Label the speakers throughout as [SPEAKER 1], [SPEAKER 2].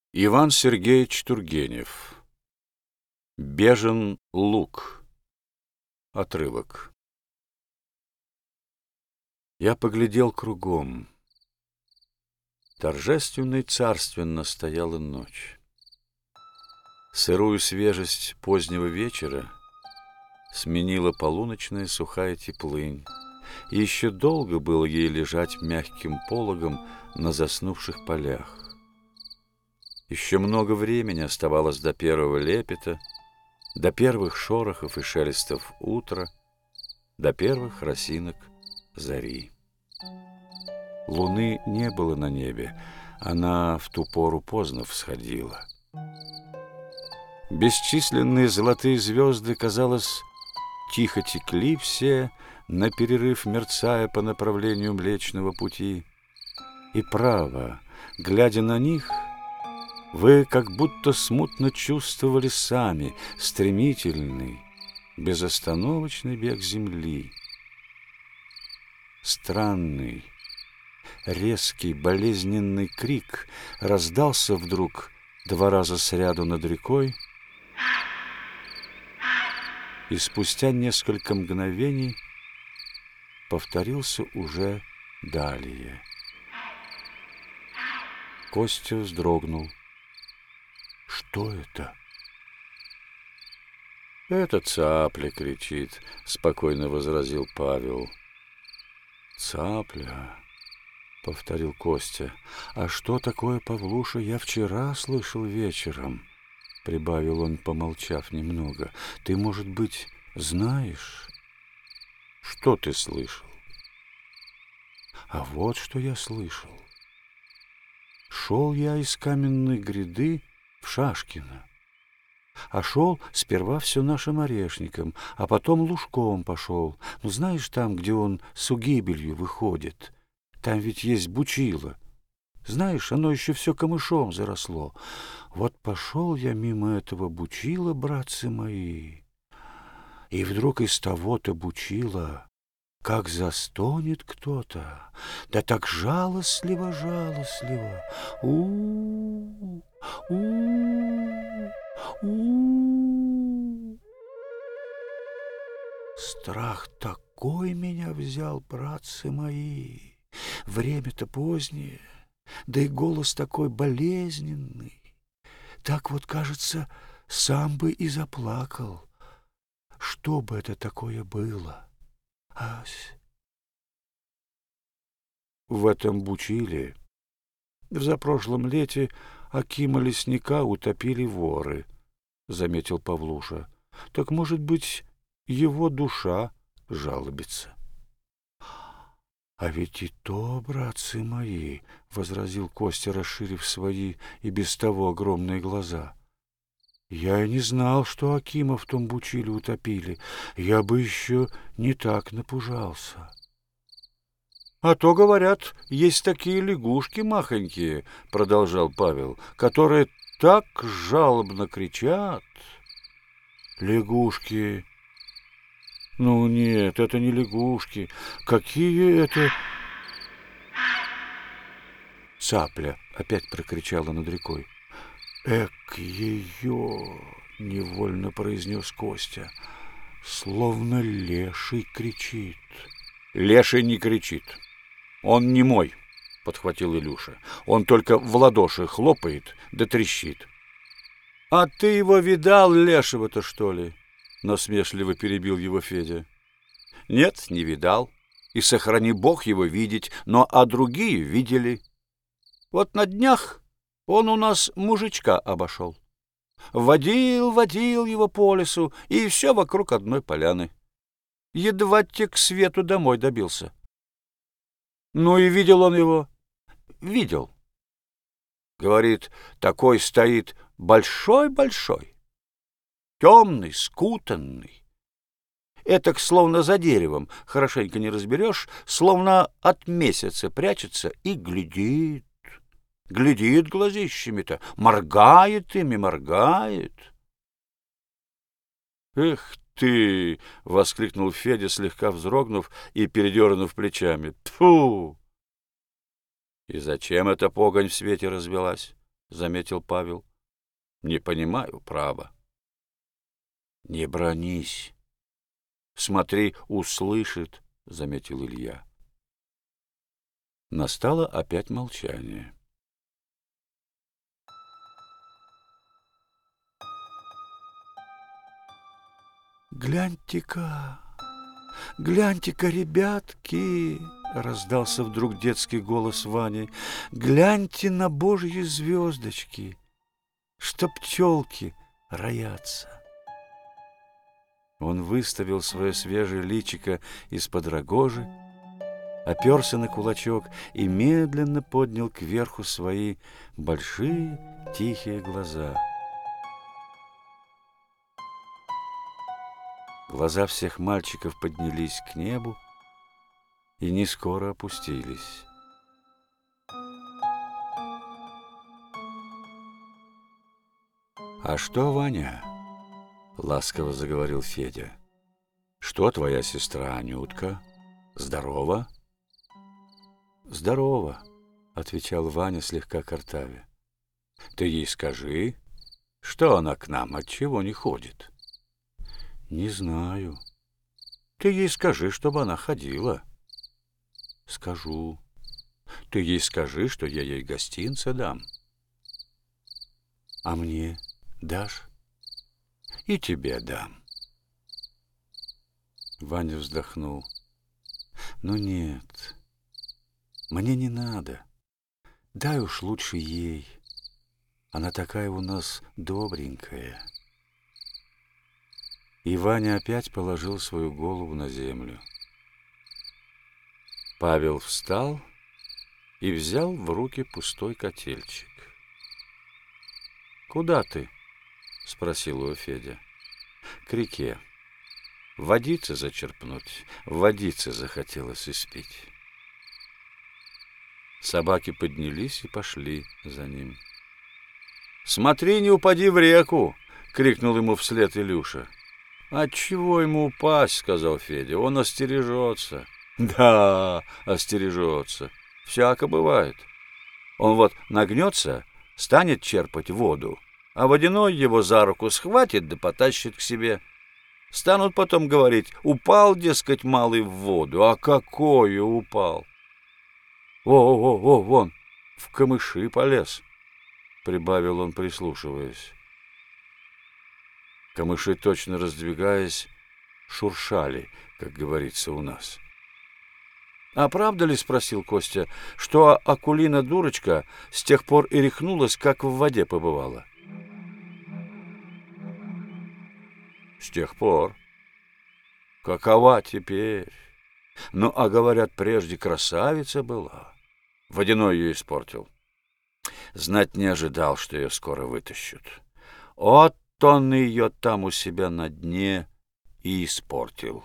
[SPEAKER 1] Иван Сергеевич Тургенев. Бежен луг. Отрывок. Я поглядел кругом. Торжественно и царственно стояла ночь. Сырую свежесть позднего вечера сменила полуночная сухая теплынь, и еще долго было ей лежать мягким пологом на заснувших полях. Еще много времени оставалось до первого лепета, до первых шорохов и шелестов утра, до первых росинок зари. Луны не было на небе, она в ту пору поздно всходила. Бесчисленные золотые звезды, казалось, тихо текли все, наперерыв мерцая по направлению Млечного Пути. И право, глядя на них, вы как будто смутно чувствовали сами стремительный, безостановочный бег земли. Странный, резкий, болезненный крик раздался вдруг 2 раза сряду над рекой, и спустя несколько мгновений повторился уже далее. Костя вздрогнул. Что это? Это цапля кричит, спокойно возразил Павел. Цапля, повторил Костя. А что такое, Павлуша, я вчера слышал вечером, прибавил он, помолчав немного. Ты, может быть, знаешь? Что ты слышал? А вот что я слышал. Шел я из каменной гряды в Шашкино, а шел сперва все нашим орешником, а потом лужком пошел. Ну, знаешь, там, где он с угибелью выходит, там ведь есть бучило. Знаешь, оно еще все камышом заросло. Вот пошел я мимо этого бучила, братцы мои, и вдруг из того-то бучила как застонет кто-то, да так жалостливо. У-у-у, у-у-у. Страх такой меня взял, братцы мои. Время-то позднее, да и голос такой болезненный. Так вот, кажется, сам бы и заплакал. Что бы это такое было? Ась. В этом бучиле в запрошлом лете Акима лесника утопили воры, заметил Павлуша. Так, может быть, его душа жалобится. А ведь и то, братцы мои, возразил Костя, расширив свои и без того огромные глаза. Я и не знал, что Акима в том бучиле утопили. Я бы еще не так напужался. А то, говорят, есть такие лягушки махонькие, продолжал Павел, которые так жалобно кричат. Лягушки? Ну нет, это не лягушки. Какие это... Цапля опять прокричала над рекой. Эк ее, невольно произнес Костя, словно леший кричит. Леший не кричит. Он не мой, подхватил Илюша. Он только в ладоши хлопает да трещит. А ты его видал, лешего-то, что ли? Насмешливо перебил его Федя. Нет, не видал. И сохрани Бог его видеть, но а другие видели. Вот на днях он у нас мужичка обошел. Водил его по лесу, и все вокруг одной поляны. Едва те к свету домой добился. Ну и видел он его. Видел. Говорит, такой стоит большой-большой, темный, скутанный. Этак, словно за деревом, хорошенько не разберешь, словно от месяца прячется и глядит. Глядит глазищами-то, моргает ими, моргает. «Эх ты!» — воскликнул Федя, слегка вздрогнув и передернув плечами. «Тьфу!» «И зачем эта погонь в свете развелась?» — заметил Павел. Не понимаю, право. Не бранись. Смотри, услышит, — заметил Илья. Настало опять молчание. «Гляньте-ка, гляньте-ка, ребятки!» — раздался вдруг детский голос Вани. «Гляньте на божьи звездочки, что пчелки роятся!» Он выставил свое свежее личико из-под рогожи, оперся на кулачок и медленно поднял кверху свои большие тихие глаза. Глаза всех мальчиков поднялись к небу и не скоро опустились. «А что, Ваня?» — ласково заговорил Федя. «Что твоя сестра Анютка? Здорова?» «Здорова», — отвечал Ваня, слегка картавя. «Ты ей скажи, что она к нам отчего не ходит?» «Не знаю». «Ты ей скажи, чтобы она ходила». «Скажу». «Ты ей скажи, что я ей гостинца дам». «А мне дашь?» «И тебе дам». Ваня вздохнул. «Ну нет, мне не надо. Дай уж лучше ей. Она такая у нас добренькая». И Ваня опять положил свою голову на землю. Павел встал и взял в руки пустой котельчик. «Куда ты?» — спросил его Федя. «К реке. Водицы зачерпнуть, водицы захотелось испить». Собаки поднялись и пошли за ним. «Смотри, не упади в реку!» — крикнул ему вслед Илюша. «Отчего ему упасть?» — сказал Федя. «Он остережется». «Да, остережется. Всяко бывает. Он вот нагнется, станет черпать воду, а водяной его за руку схватит да потащит к себе. Станут потом говорить: упал, дескать, малый в воду. А какое упал? О, вон, в камыши полез», — прибавил он, прислушиваясь. Камыши, точно раздвигаясь, шуршали, как говорится у нас. «А правда ли, — спросил Костя, — что Акулина-дурочка с тех пор и рехнулась, как в воде побывала?» «С тех пор. Какова теперь? Ну, а говорят, прежде красавица была. Водяной ее испортил. Знать не ожидал, что ее скоро вытащут. Вот он ее там у себя на дне и испортил».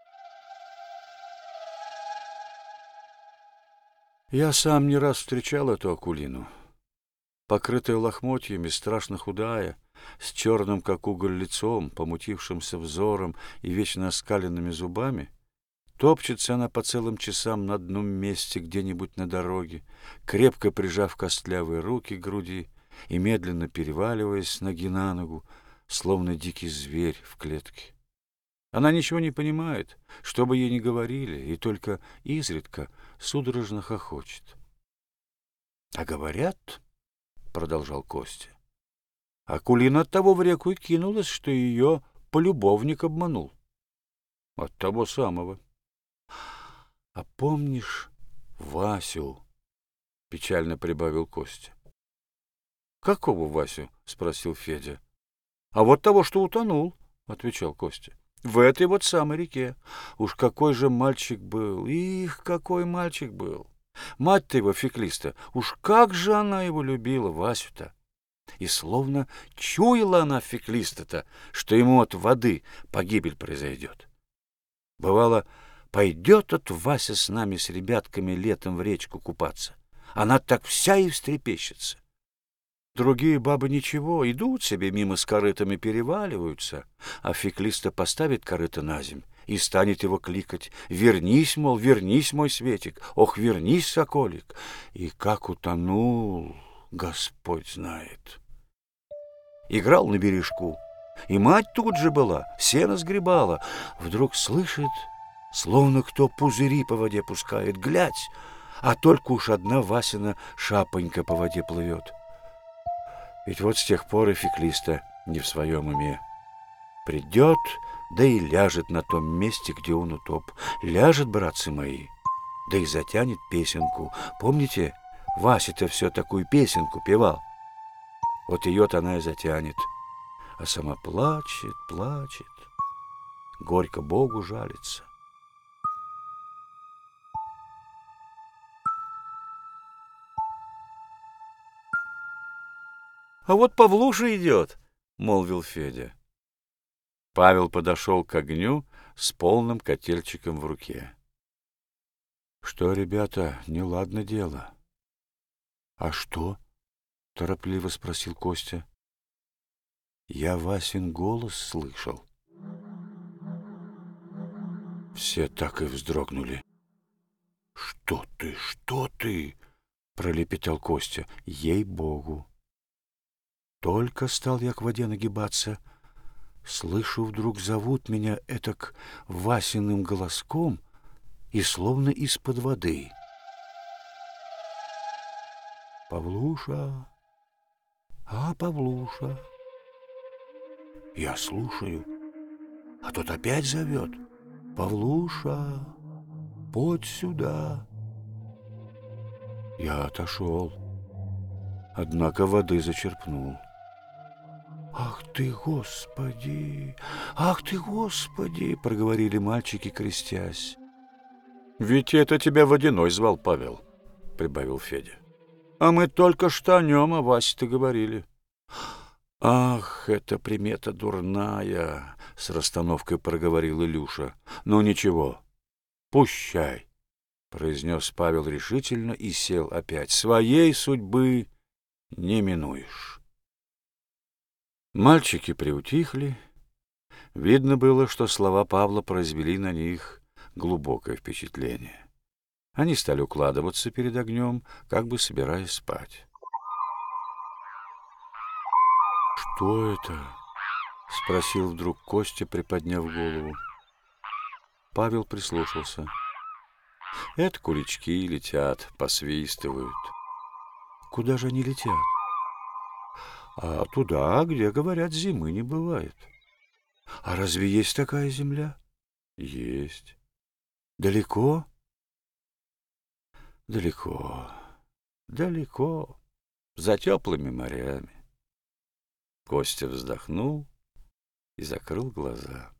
[SPEAKER 1] Я сам не раз встречал эту Акулину. Покрытая лохмотьями, страшно худая, с черным, как уголь, лицом, помутившимся взором и вечно оскаленными зубами, топчется она по целым часам на одном месте где-нибудь на дороге, крепко прижав костлявые руки к груди и медленно переваливаясь с ноги на ногу, словно дикий зверь в клетке. Она ничего не понимает, что бы ей ни говорили, и только изредка судорожно хохочет. — А говорят, — продолжал Костя, — Акулина оттого в реку и кинулась, что ее полюбовник обманул. От того самого. — А помнишь Васю? — печально прибавил Костя. — Какого Васю? — спросил Федя. — А вот того, что утонул, — отвечал Костя. — В этой вот самой реке. Уж какой же мальчик был! Их, какой мальчик был! Мать-то его, Феклиста, уж как же она его любила, Васю-то! И словно чуяла она, Феклиста-то, что ему от воды погибель произойдет. Бывало, пойдет от Вася с нами, с ребятками, летом в речку купаться. Она так вся и встрепещется. Другие бабы ничего, идут себе мимо с корытами, переваливаются, а Феклиста поставит корыто на земь и станет его кликать: «Вернись, мол, вернись, мой Светик, ох, вернись, соколик!» И как утонул, Господь знает. Играл на бережку, и мать тут же была, сено сгребала. Вдруг слышит, словно кто пузыри по воде пускает, глядь, а только уж одна Васина шапонька по воде плывет. Ведь вот с тех пор и Феклиста не в своем уме. Придет, да и ляжет на том месте, где он утоп. Ляжет, братцы мои, да и затянет песенку. Помните, Вася-то все такую песенку певал? Вот ее-то она и затянет. А сама плачет, плачет, горько Богу жалится. «А вот Павлуша идет», — молвил Федя. Павел подошел к огню с полным котельчиком в руке. «Что, ребята, неладно дело?» «А что?» — торопливо спросил Костя. «Я Васин голос слышал». Все так и вздрогнули. «Что ты, что ты?» — пролепетал Костя. «Ей-богу!» Только стал я к воде нагибаться, слышу, вдруг зовут меня этак Васиным голоском и словно из-под воды. «Павлуша! А, Павлуша!» Я слушаю, а тот опять зовет: «Павлуша, подь сюда!» Я отошел, однако воды зачерпнул. «Ах ты, Господи! Ах ты, Господи!» — проговорили мальчики, крестясь. «Ведь это тебя Водяной звал, Павел», — прибавил Федя. «А мы только что о нем, о Васе-то говорили». «Ах, это примета дурная!» — с расстановкой проговорил Илюша. «Ну ничего, пущай», — произнес Павел решительно и сел опять. «Своей судьбы не минуешь». Мальчики приутихли. Видно было, что слова Павла произвели на них глубокое впечатление. Они стали укладываться перед огнем, как бы собираясь спать. «Что это?» — спросил вдруг Костя, приподняв голову. Павел прислушался. «Это кулички летят, посвистывают». «Куда же они летят?» «А туда, где, говорят, зимы не бывает». «А разве есть такая земля?» «Есть». «Далеко?» «Далеко, далеко, за теплыми морями». Костя вздохнул и закрыл глаза.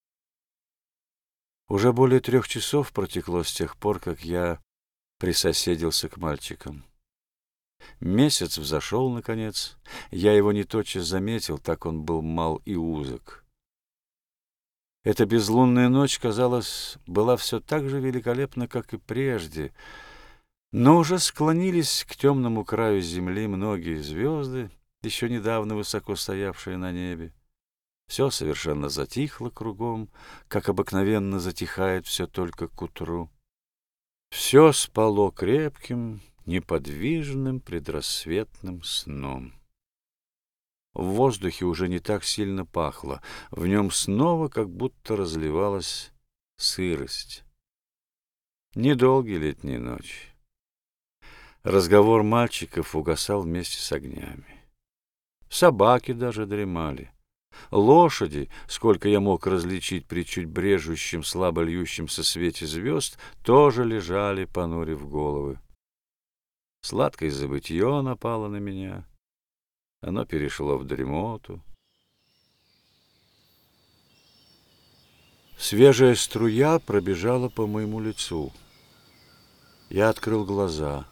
[SPEAKER 1] Уже более 3 часов проteкло с тех пор, как я присоседился к мальчикам. Месяц взошел, наконец. Я его не тотчас заметил, так он был мал и узок. Эта безлунная ночь, казалось, была все так же великолепна, как и прежде, но уже склонились к темному краю земли многие звезды, еще недавно высоко стоявшие на небе. Все совершенно затихло кругом, как обыкновенно затихает все только к утру. Все спало крепким, неподвижным предрассветным сном. В воздухе уже не так сильно пахло, в нем снова как будто разливалась сырость. Недолгие летние ночи. Разговор мальчиков угасал вместе с огнями. Собаки даже дремали. Лошади, сколько я мог различить при чуть брежущем, слабо льющемся свете звезд, тоже лежали, понурив головы. Сладкое забытье напало на меня. Оно перешло в дремоту. Свежая струя пробежала по моему лицу. Я открыл глаза.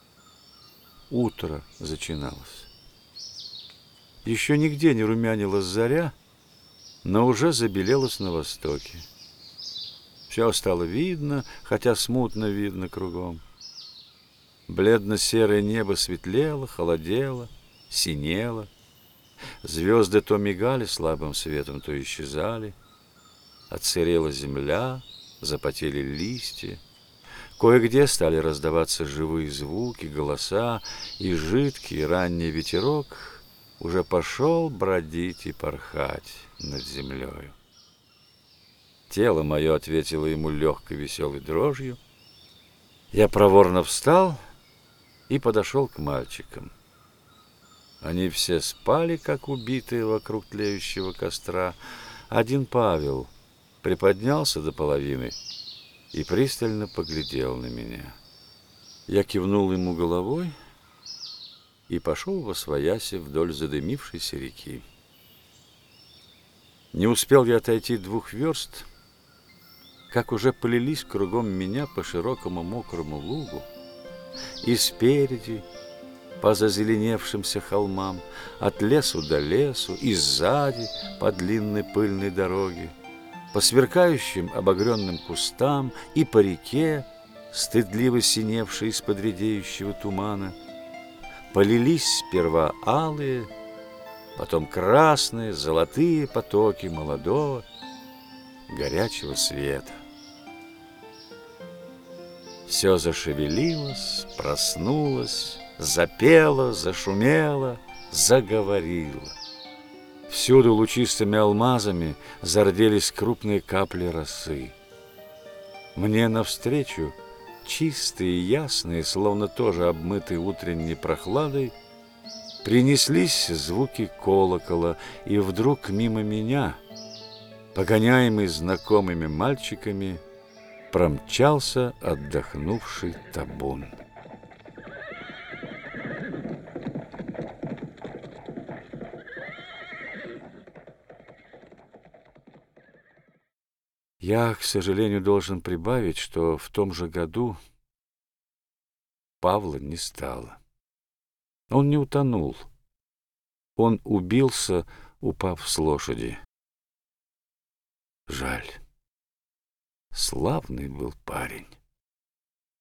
[SPEAKER 1] Утро начиналось. Еще нигде не румянилась заря, но уже забелелась на востоке. Все стало видно, хотя смутно видно кругом. Бледно-серое небо светлело, холодело, синело. Звезды то мигали слабым светом, то исчезали. Отсырела земля, запотели листья. Кое-где стали раздаваться живые звуки, голоса, и жидкий ранний ветерок уже пошел бродить и порхать над землею. Тело мое ответило ему легкой веселой дрожью. Я проворно встал и подошел к мальчикам. Они все спали, как убитые, вокруг тлеющего костра. Один Павел приподнялся до половины и пристально поглядел на меня. Я кивнул ему головой и пошел восвояси вдоль задымившейся реки. Не успел я отойти 2 верст, как уже полились кругом меня по широкому мокрому лугу, и спереди, по зазеленевшимся холмам, от лесу до лесу, и сзади, по длинной пыльной дороге, по сверкающим обогренным кустам и по реке, стыдливо синевшей из-под редеющего тумана, полились сперва алые, потом красные, золотые потоки молодого, горячего света. Все зашевелилось, проснулось, запело, зашумело, заговорило. Всюду лучистыми алмазами зарделись крупные капли росы. Мне навстречу, чистые и ясные, словно тоже обмытые утренней прохладой, принеслись звуки колокола, и вдруг мимо меня, погоняемый знакомыми мальчиками, промчался отдохнувший табун. Я, к сожалению, должен прибавить, что в том же году Павла не стало. Он не утонул. Он убился, упав с лошади. Жаль. Славный был парень.